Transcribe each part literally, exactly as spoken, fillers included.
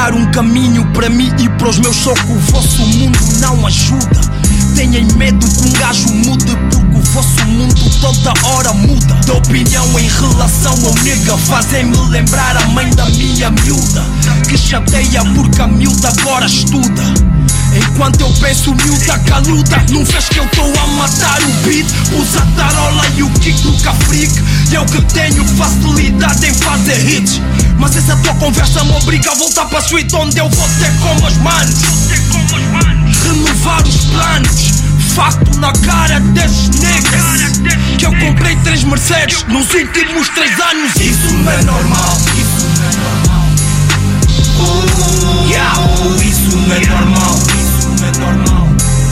encontrar um caminho para mim e para os meus, só que o vosso mundo não ajuda. Tenham medo que um gajo mude, porque o vosso mundo toda hora muda. De opinião em relação ao nega, fazem-me lembrar a mãe da minha miúda, que chateia porque a miúda agora estuda. Enquanto eu penso miúda caluda, não vês que eu tô a matar o beat, pus a tarola e o kick do cafrique. Eu que tenho facilidade em fazer hits, mas essa tua conversa me obriga a voltar para a suite, onde eu vou ter como os manos, renovar os planos. Facto na cara desses niggas, que eu comprei três Mercedes nos últimos três anos. Isso não é normal, isso não é normal. Oh, yeah, oh, isso não é normal, isso não é normal.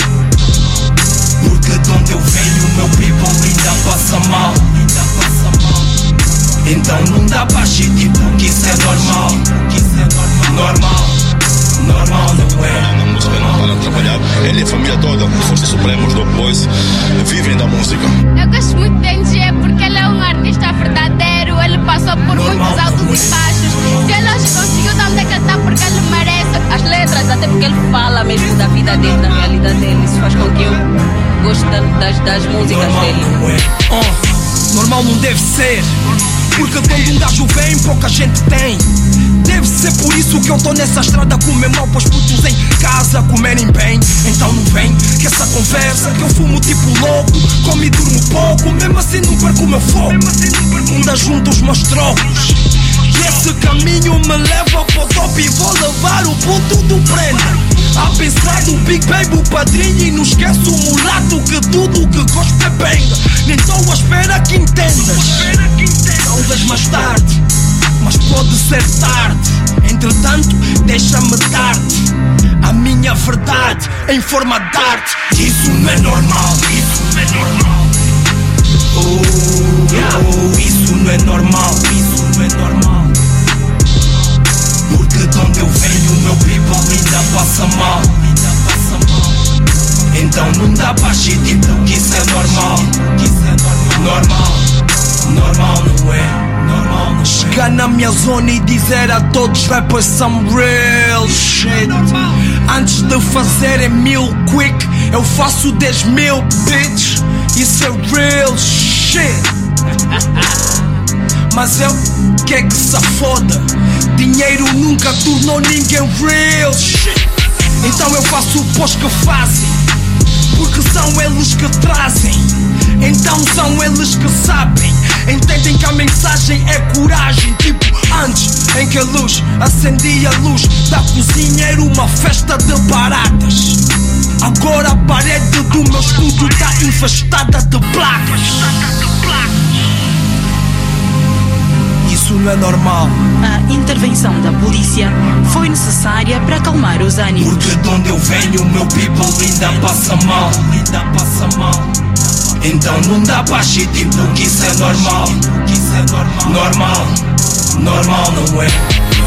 Porque de onde eu venho o meu people ainda passa mal, ainda passa mal. Então não dá para agir tipo que isso é normal, que isso é normal, normal. Normal não é. Na música não para de trabalhar. Ele e a família toda, Força Supremos, Dope Boys, vivem da música. Eu gosto muito de N G porque ele é um artista verdadeiro. Ele passou por normal, muitos altos e baixos. Se ele hoje conseguiu dar onde é que ele está, porque ele merece. As letras, até porque ele fala mesmo da vida dele, da realidade dele. Isso faz com que eu goste das, das músicas normal dele. Não é. Oh, normal não deve ser, porque quando um gajo vem, pouca gente tem. Deve ser por isso que eu tô nessa estrada a comer mal, pois putos em casa comerem bem. Então não vem que essa conversa, que eu fumo tipo louco, como e durmo pouco, mesmo assim não perco o meu foco. Ainda junto os meus trocos, e esse caminho me leva para o top e vou levar o puto do prenda. A pensar do Big Baby, o padrinho, e não esqueço o mulato, que tudo que gosto é benga. Nem estou à espera que entendas, talvez mais tarde, mas pode ser tarde. Entretanto, deixa-me dar-te a minha verdade em forma de arte. Isso não é normal, isso não é normal. Oh, yeah, oh, isso não é normal, isso não é normal. Porque de onde eu venho o meu people ainda passa mal, ainda passa mal. Então não dá para agir tipo que isso é normal, que isso é normal, normal, normal não é. Chegar na minha zona e dizer a todos rappers some real shit. Antes de fazerem mil quick, eu faço dez mil bitch. Isso é real shit. Mas eu que é que se foda, dinheiro nunca tornou ninguém real shit. Então eu faço pós que fazem, porque são eles que trazem. Então são eles que sabem, entendem que a mensagem é coragem. Tipo antes em que a luz acendia a luz da cozinha, era uma festa de baratas. Agora a parede do meu estúdio está infestada de placas. Isso não é normal. A intervenção da polícia foi necessária para acalmar os ânimos. Porque de onde eu venho o meu people ainda passa mal, ainda passa mal. Então não dá para agir tipo que isso é normal, que isso é normal, normal, normal não é.